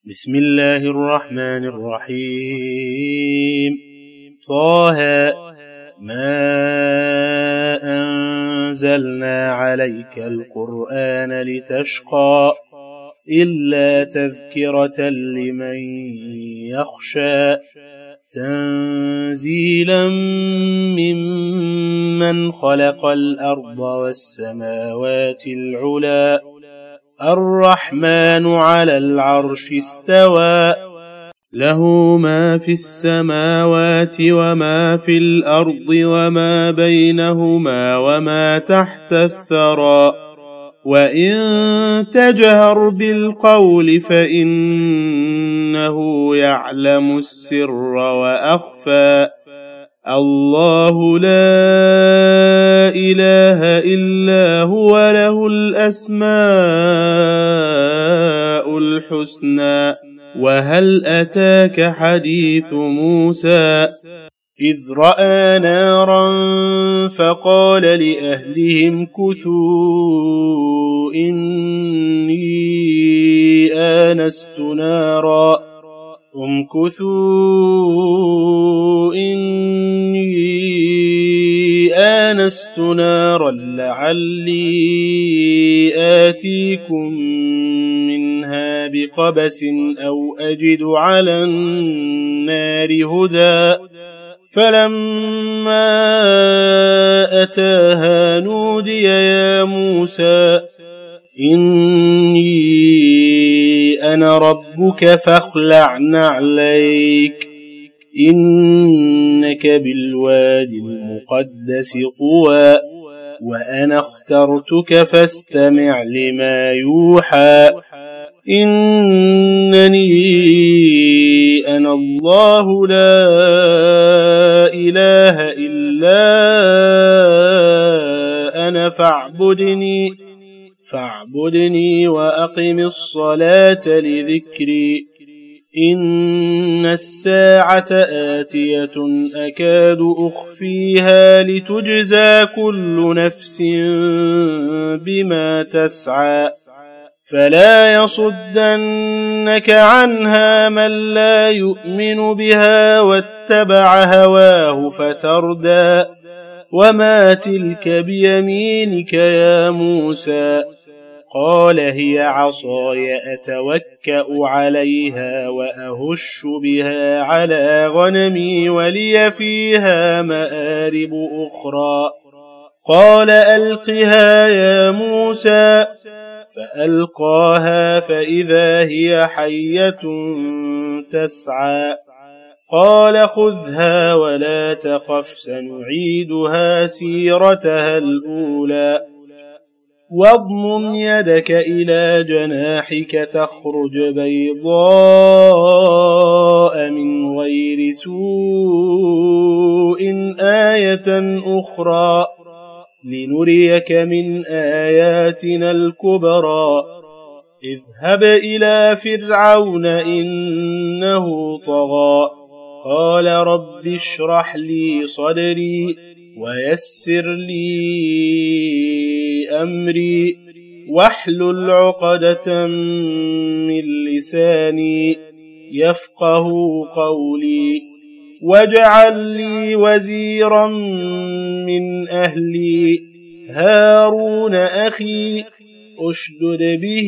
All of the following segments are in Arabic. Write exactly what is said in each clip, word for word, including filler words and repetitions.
بسم الله الرحمن الرحيم. طه ما أنزلنا عليك القرآن لتشقى إلا تذكرة لمن يخشى تنزيلا ممن خلق الأرض والسماوات العلى الرحمن على العرش استوى له ما في السماوات وما في الأرض وما بينهما وما تحت الثرى وإن تجهر بالقول فإنه يعلم السر وأخفى الله لا إله إلا هو له الأسماء الحسنى وهل أتاك حديث موسى إذ رأى نارا فقال لأهلهم كثوا إني آنست نارا امكثوا إني آنست نارا لعلي آتيكم منها بقبس أو أجد على النار هدى فلما أتاها نودي يا موسى إني أنا ربك فاخلع نعليك إنك بالوادي المقدس طوى وأنا اخترتك فاستمع لما يوحى إنني أنا الله لا إله إلا أنا فاعبدني فاعبدني وأقم الصلاة لذكري إن الساعة آتية أكاد أخفيها لتجزى كل نفس بما تسعى فلا يصدنك عنها من لا يؤمن بها واتبع هواه فتردى وما تلك بيمينك يا موسى قال هي عصاي أتوكأ عليها وأهش بها على غنمي ولي فيها مآرب أخرى قال ألقها يا موسى فألقاها فإذا هي حية تسعى قال خذها ولا تخف سنعيدها سيرتها الأولى واضمم يدك إلى جناحك تخرج بيضاء من غير سوء آية أخرى لنريك من آياتنا الكبرى اذهب إلى فرعون إنه طغى قال رب اشرح لي صدري ويسر لي أمري واحلل عقدة من لساني يفقه قولي واجعل لي وزيرا من أهلي هارون أخي أشدد به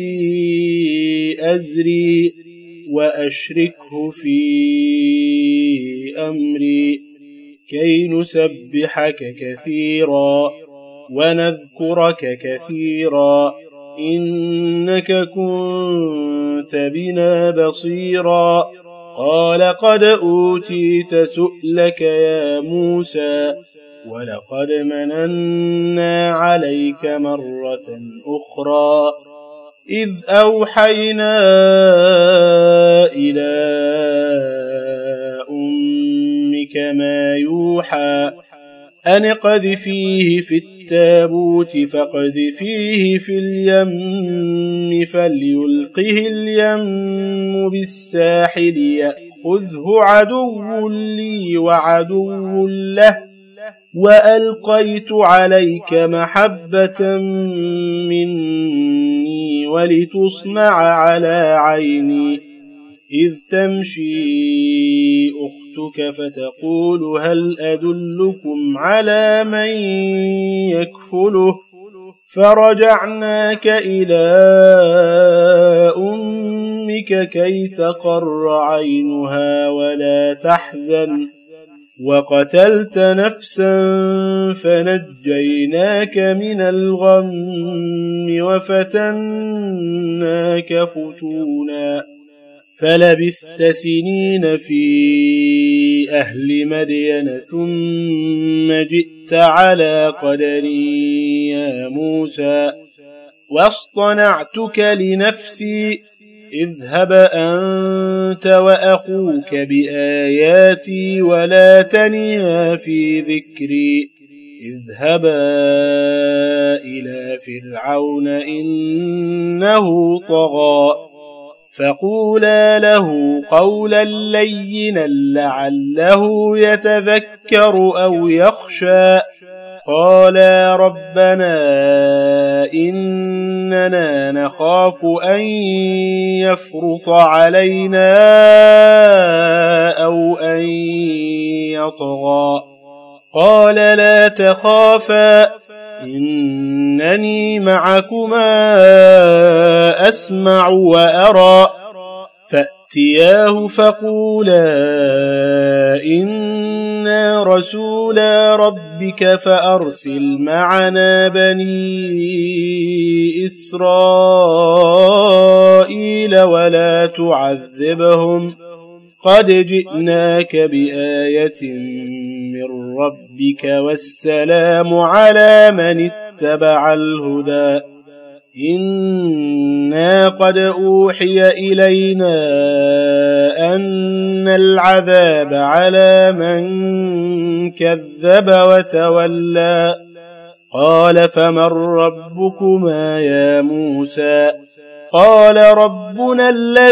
أزري وأشركه في أمري كي نسبحك كثيرا ونذكرك كثيرا إنك كنت بنا بصيرا قال قد أوتيت سؤلك يا موسى ولقد مننا عليك مرة أخرى إذ أوحينا إلى أمك ما يوحى أن اقذفيه في التابوت فاقذفيه في اليم فليلقه اليم بالساحل يأخذه عدو لي وعدو له وألقيت عليك محبة مني ولتصنع على عيني إذ تمشي أختك فتقول هل أدلكم على من يكفله فرجعناك إلى أمك كي تقر عينها ولا تحزن وقتلت نفسا فنجيناك من الغم وفتناك فتونا فلبثت سنين في أهل مدين ثم جئت على قدري يا موسى واصطنعتك لنفسي اذهب أنت وأخوك بآياتي ولا تنيا في ذكري اذهبا إلى فرعون إنه طغى فقولا له قولا لينا لعله يتذكر أو يخشى قالا ربنا إننا نخاف أن يفرط علينا أو أن يطغى قال لا تخافا إنني معكما أسمع وأرى فأتياه فقولا إنا رسولا ربك فأرسل معنا بني إسرائيل ولا تعذبهم قد جئناك بآية من ربك والسلام على من اتبع الهدى إنا قد أوحي إلينا أن العذاب على من كذب وتولى قال فمن ربكما يا موسى قال ربنا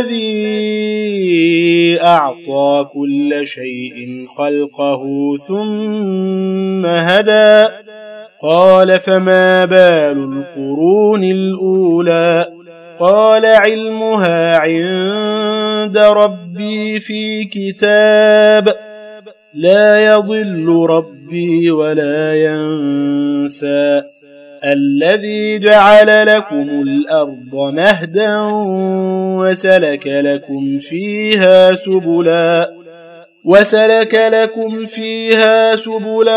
الذي أعطى كل شيء خلقه ثم هدى قال فما بال القرون الأولى قال علمها عند ربي في كتاب لا يضل ربي ولا ينسى الذي جعل لكم الأرض مهدا وسلك لكم فيها سبلا وسلك لكم فيها سبلا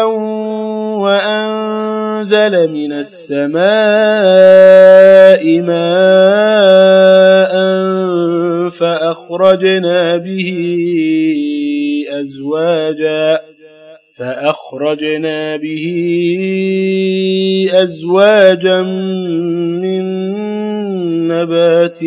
وأنزل من السماء ماء فأخرجنا به أزواجا فأخرجنا به أزواجا من نبات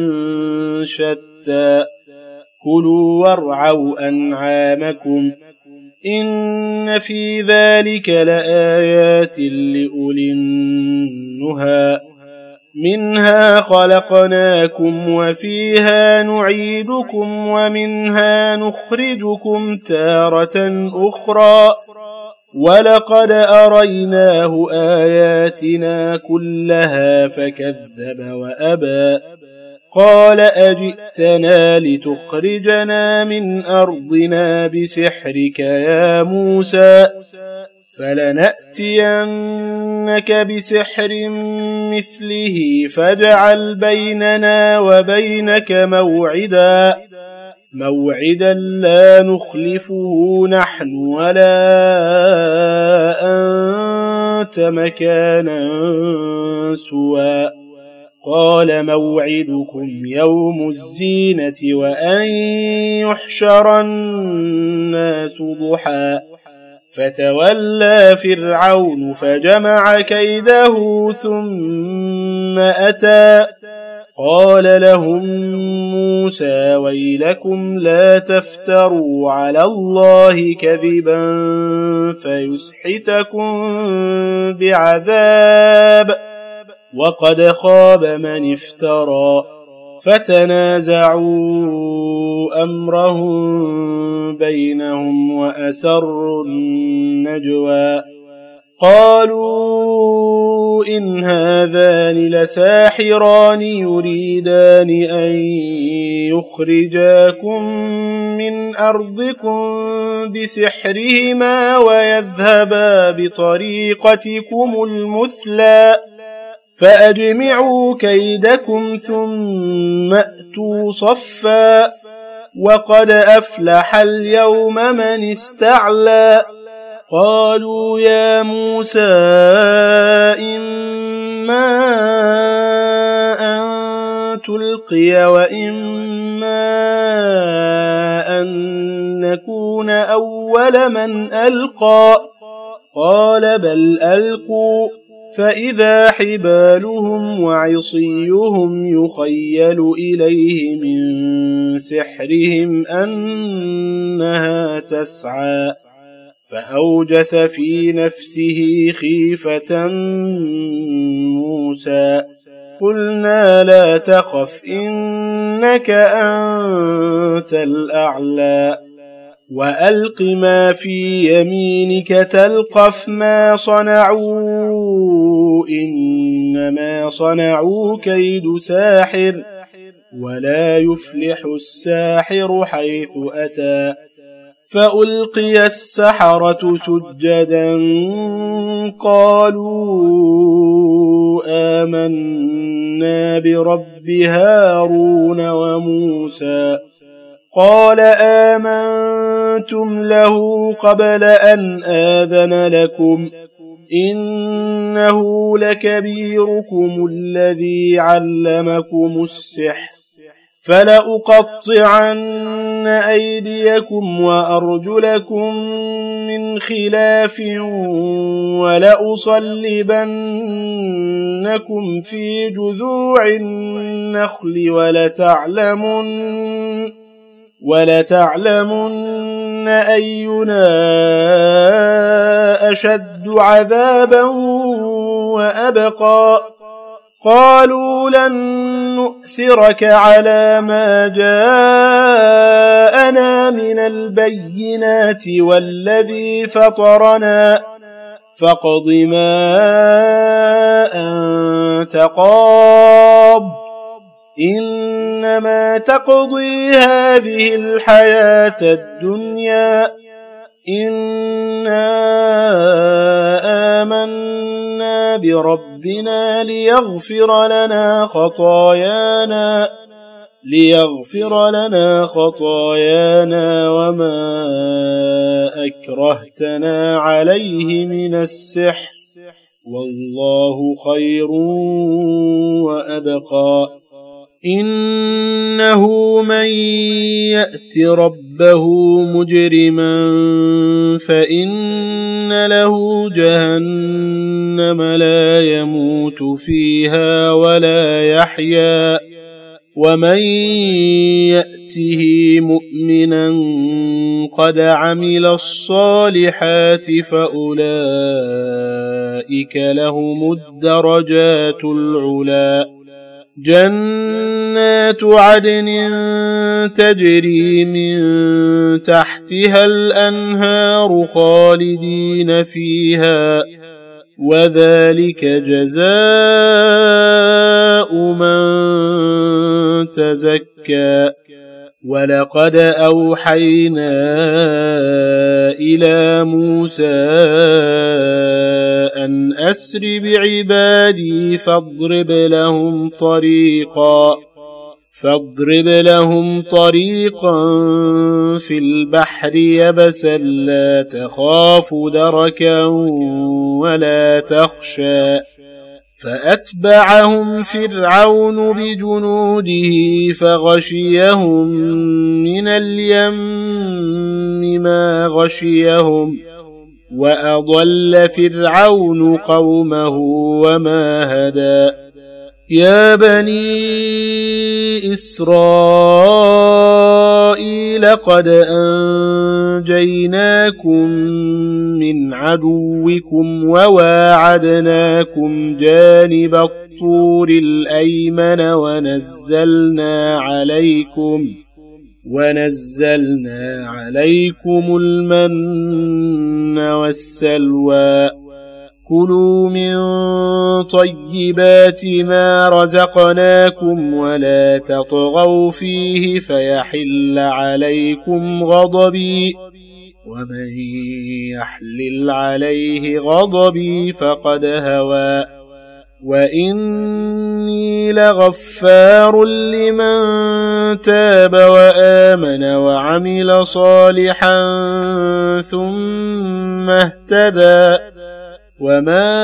شتى كلوا وارعوا أنعامكم إن في ذلك لآيات لأولي النهى منها خلقناكم وفيها نعيدكم ومنها نخرجكم تارة أخرى ولقد أريناه آياتنا كلها فكذب وأبى قال أجئتنا لتخرجنا من أرضنا بسحرك يا موسى فلنأتينك بسحر مثله فاجعل بيننا وبينك موعدا موعدا لا نخلفه نحن ولا أنت مكانا سوى قال موعدكم يوم الزينة وأن يحشر الناس ضحى فتولى فرعون فجمع كيده ثم أتى قال لهم موسى ويلكم لا تفتروا على الله كذبا فيسحتكم بعذاب وقد خاب من افترى فتنازعوا أمرهم بينهم وأسروا النجوى قالوا إن هذان لساحران يريدان أن يخرجاكم من أرضكم بسحرهما ويذهبا بطريقتكم المثلى فأجمعوا كيدكم ثم أتوا صفا وقد أفلح اليوم من استعلى قالوا يا موسى إما أن تلقي وإما أن نكون أول من ألقى قال بل ألقوا فإذا حبالهم وعصيهم يخيل إليه من سحرهم أنها تسعى فأوجس في نفسه خيفة موسى قلنا لا تخف إنك أنت الأعلى وألق ما في يمينك تلقف ما صنعوا إنما صنعوا كيد ساحر ولا يفلح الساحر حيث أتى فألقي السحرة سجدا قالوا آمنا برب هارون وموسى قال آمنتم له قبل أن آذن لكم إنه لكبيركم الذي علمكم السحر فلأقطعن أيديكم وأرجلكم من خلاف ولأصلبنكم في جذوع النخل ولتعلمن ولتعلمن أينا أشد عذابا وأبقى قالوا لن نؤثرك على ما جاءنا من البينات والذي فطرنا فاقض ما أنت قاض إنما تقضي هذه الحياة الدنيا إنا آمنا بربنا ليغفر لنا خطايانا ليغفر لنا خطايانا وما أكرهتنا عليه من السحر والله خير وأبقى إنه من يأت ربه مجرما فإن له جهنم لا يموت فيها ولا يحيا ومن يأته مؤمنا قد عمل الصالحات فأولئك لهم الدرجات العلى جنات عدن تجري من تحتها الأنهار خالدين فيها وذلك جزاء من تزكى ولقد أوحينا إلى موسى أن أسر بعبادي فاضرب لهم طريقا فاضرب لهم طريقا في البحر يبسا لا تخاف دركا ولا تخشى فأتبعهم فرعون بجنوده فغشيهم من اليم ما غشيهم وأضل فرعون قومه وما هدى يا بني إسرائيل قد أنجيناكم من عدوكم وواعدناكم جانب الطور الأيمن ونزلنا عليكم ونزلنا عليكم المن والسلوى كلوا من طيبات ما رزقناكم ولا تطغوا فيه فيحل عليكم غضبي ومن يحلل عليه غضبي فقد هوى وإني لغفار لمن تاب وآمن وعمل صالحا ثم اهتدى وما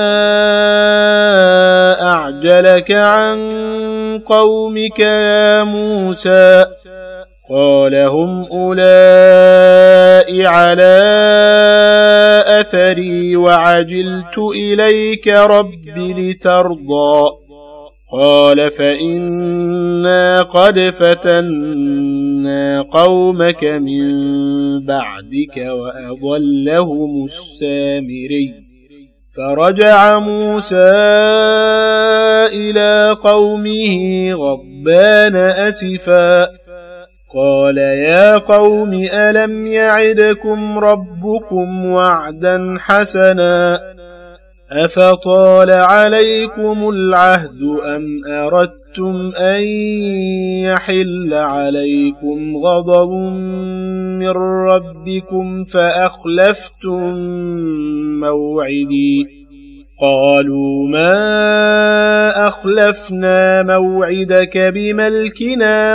أعجلك عن قومك يا موسى قال هم أولئك على أثري وعجلت إليك رب لترضى قال فإنا قد فتنا قومك من بعدك وأضلهم السامري فرجع موسى إلى قومه غضبان أسفا قال يا قوم ألم يعدكم ربكم وعدا حسنا أفطال عليكم العهد أم أردتم أن يحل عليكم غضب من ربكم فأخلفتم موعدي قالوا ما أخلفنا موعدك بملكنا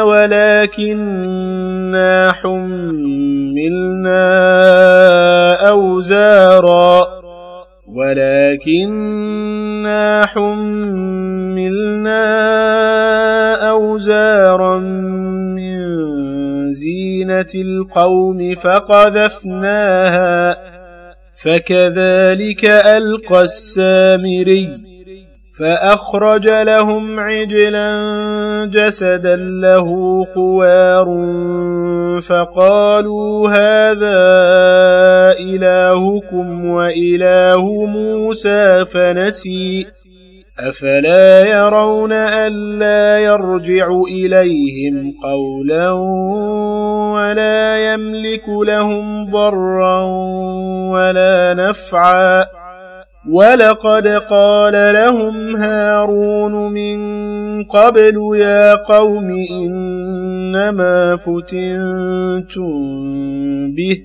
ولكننا حملنا أوزارا ولكننا حملنا أوزارا من زينة القوم فقذفناها فكذلك ألقى السامري فأخرج لهم عجلا جسدا له خوار فقالوا هذا إلهكم وإله موسى فنسي أفلا يرون ألا يرجع إليهم قولا ولا يملك لهم ضرا ولا نفعا ولقد قال لهم هارون من قبل يا قوم إنما فتنتم به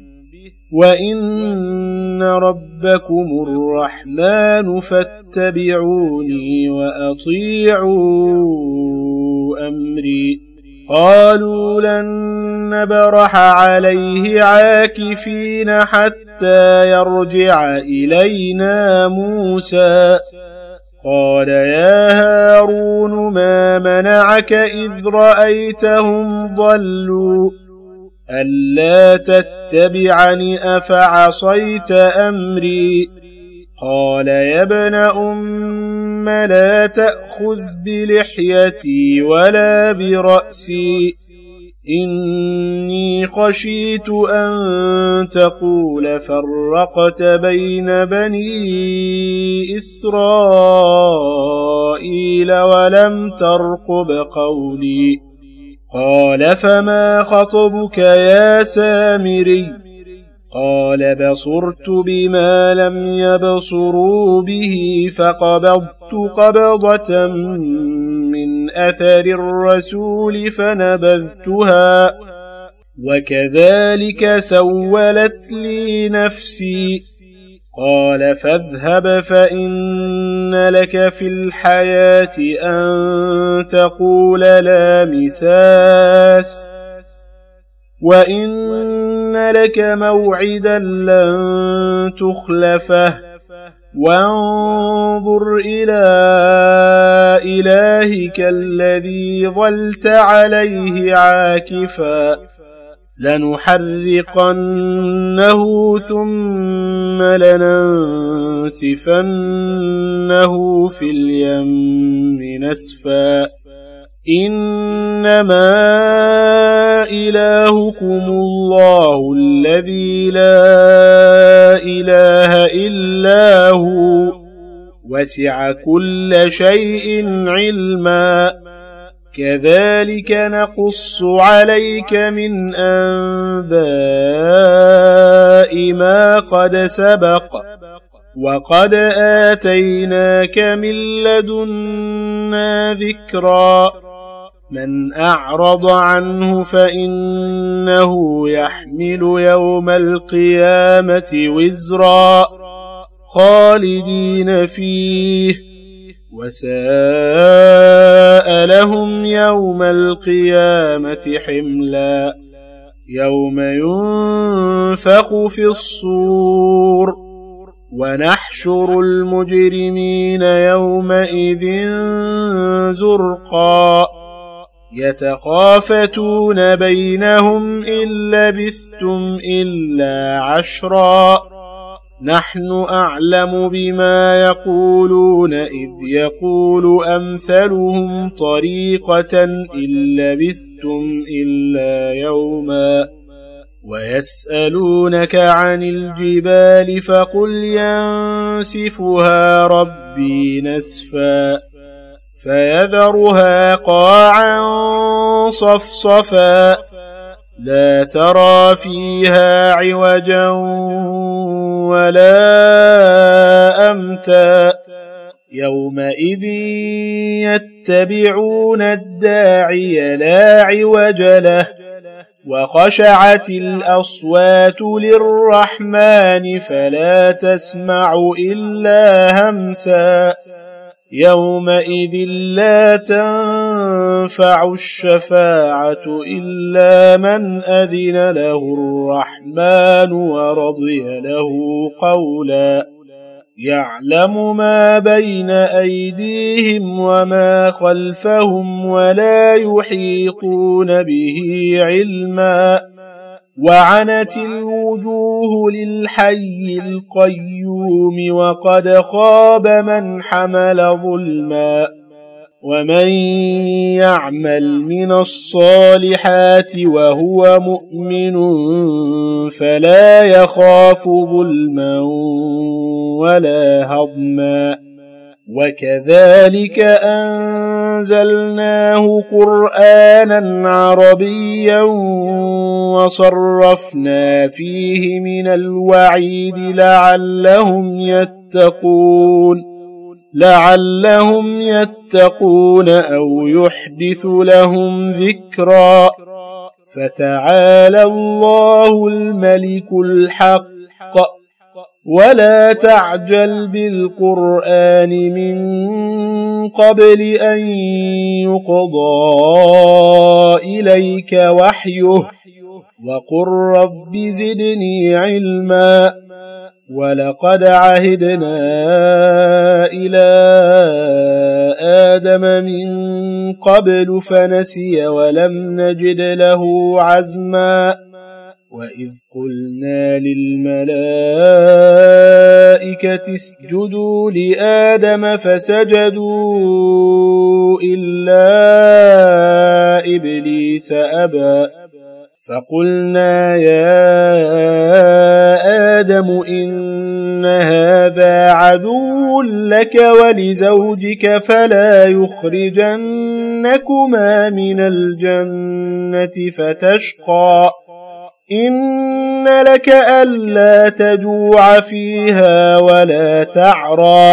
وإن ربكم الرحمن فاتبعوني وأطيعوا أمري قالوا لن نبرح عليه عاكفين حتى يرجع إلينا موسى قال يا هارون ما منعك إذ رأيتهم ضلوا ألا تتبعني أفعصيت أمري قال يا ابن أم لا تأخذ بلحيتي ولا برأسي إني خشيت أن تقول فرقت بين بني إسرائيل ولم ترقب قولي قال فما خطبك يا سامري قال بصرت بما لم يبصروا به فقبضت قبضة من أثر الرسول فنبذتها وكذلك سولت لي نفسي قال فاذهب فإن لك في الحياة أن تقول لا مساس وإن لك موعدا لن تخلفه وانظر إلى إلهك الذي ظلت عليه عاكفا لنحرقنه ثم لننسفنه في اليم نسفا إنما إلهكم الله الذي لا إله إلا هو وسع كل شيء علما كذلك نقص عليك من أنباء ما قد سبق وقد آتيناك من لدنا ذكرا من أعرض عنه فإنه يحمل يوم القيامة وزرا خالدين فيه وساء لهم يوم القيامة حملا يوم ينفخ في الصور ونحشر المجرمين يومئذ زرقا يتخافتون بينهم إن لبثتم إلا عشرا نحن أعلم بما يقولون إذ يقول أمثلهم طريقة إن لبثتم إلا يوما ويسألونك عن الجبال فقل ينسفها ربي نسفا فيذرها قاعا صفصفا لا ترى فيها عوجا ولا أمتا يومئذ يتبعون الداعي لا عوج له وخشعت الأصوات للرحمن فلا تسمع إلا همسا يومئذ لا تنفع الشفاعة إلا من أذن له الرحمن ورضي له قولا يعلم ما بين أيديهم وما خلفهم ولا يحيطون به علما وعنت الوجوه للحي القيوم وقد خاب من حمل ظلما ومن يعمل من الصالحات وهو مؤمن فلا يخاف ظلما ولا هضما وكذلك أنزلناه قرآنا عربيا وصرفنا فيه من الوعيد لعلهم يتقون لعلهم يتقون أو يحدث لهم ذكرا فتعالى الله الملك الحق ولا تعجل بالقرآن من قبل أن يقضى إليك وحيه وقل رب زدني علما ولقد عهدنا إلى آدم من قبل فنسي ولم نجد له عزما وإذ قلنا للملائكة اسجدوا لآدم فسجدوا إلا إبليس أبى فقلنا يا آدم إن هذا عدو لك ولزوجك فلا يخرجنكما من الجنة فتشقى إن لك ألا تجوع فيها ولا تعرى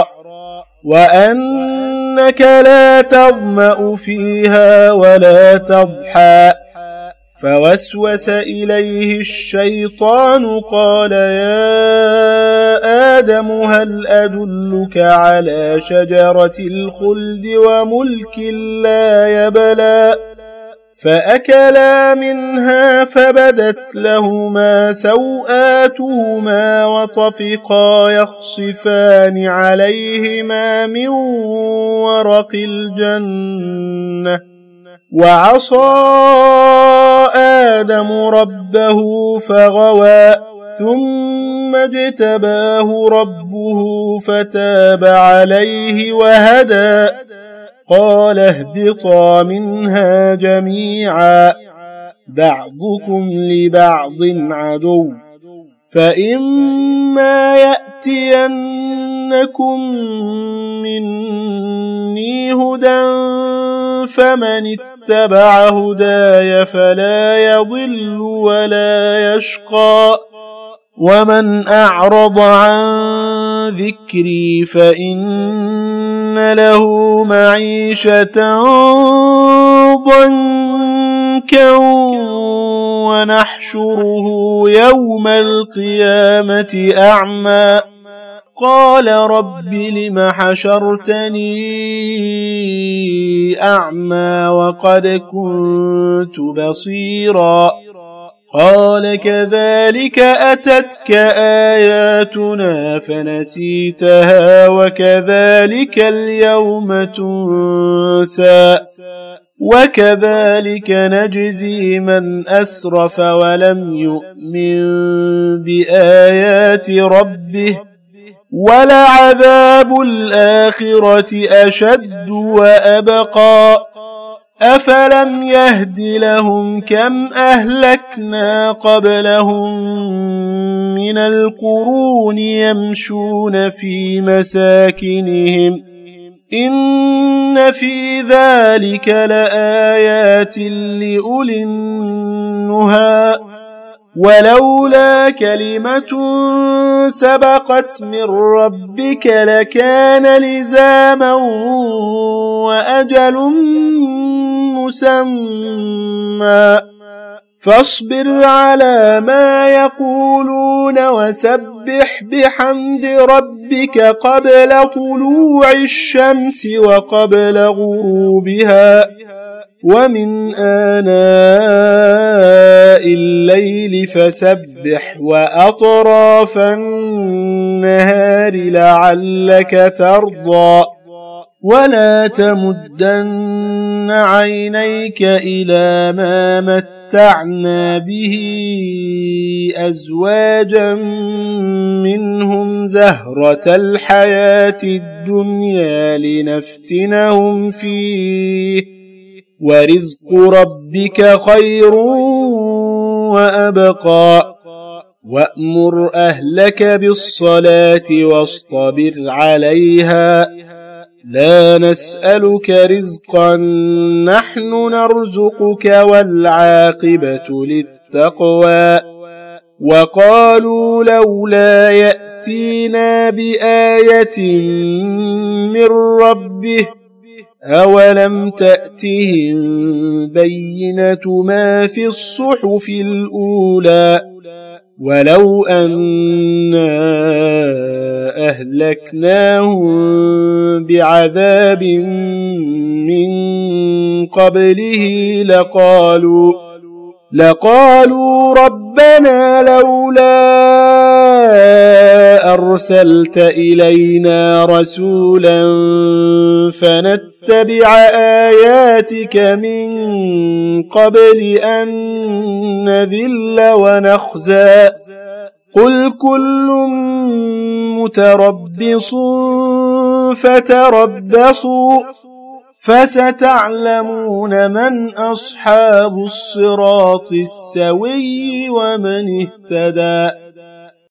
وأنك لا تظمأ فيها ولا تضحى فوسوس إليه الشيطان قال يا آدم هل أدلك على شجرة الخلد وملك لا يبلى فأكلا منها فبدت لهما سوآتهما وطفقا يخصفان عليهما من ورق الجنة وعصى آدم ربه فغوى ثم اجتباه ربه فتاب عليه وهدى قال اهبطا منها جميعا بعضكم لبعض عدو فإما يأتينكم مني هدى فمن اتبع هداي فلا يضل ولا يشقى ومن أعرض عن ذكري فإن له معيشة ضنكا ونحشره يوم القيامة أعمى قال رب لم حشرتني أعمى وقد كنت بصيرا قال كذلك أتتك آياتنا فنسيتها وكذلك اليوم تنسى وكذلك نجزي من أسرف ولم يؤمن بآيات ربه ولعذاب الآخرة أشد وأبقى أفلم يهد لهم كم أهلكنا قبلهم من القرون يمشون في مساكنهم إن في ذلك لآيات لأولي النهى ولولا كلمة سبقت من ربك لكان لزاما وأجل مسمى فاصبر على ما يقولون وسبح بحمد ربك قبل طلوع الشمس وقبل غروبها ومن آناء الليل فسبح وأطراف النهار لعلك ترضى ولا تمدن عينيك إلى ما متعنا به أزواجا منهم زهرة الحياة الدنيا لنفتنهم فيه ورزق ربك خير وأبقى وأمر أهلك بالصلاة واصطبر عليها لا نسألك رزقا نحن نرزقك والعاقبة للتقوى وقالوا لولا يأتينا بآية من ربه أولم تأتهم بينة ما في الصحف الأولى ولو أنا أهلكناهم بعذاب من قبله لقالوا لقالوا ربنا لولا أرسلت إلينا رسولا فنتبع آياتك من قبل أن نذل ونخزى قل كل متربص فتربصوا فستعلمون من أصحاب الصراط السوي ومن اهتدى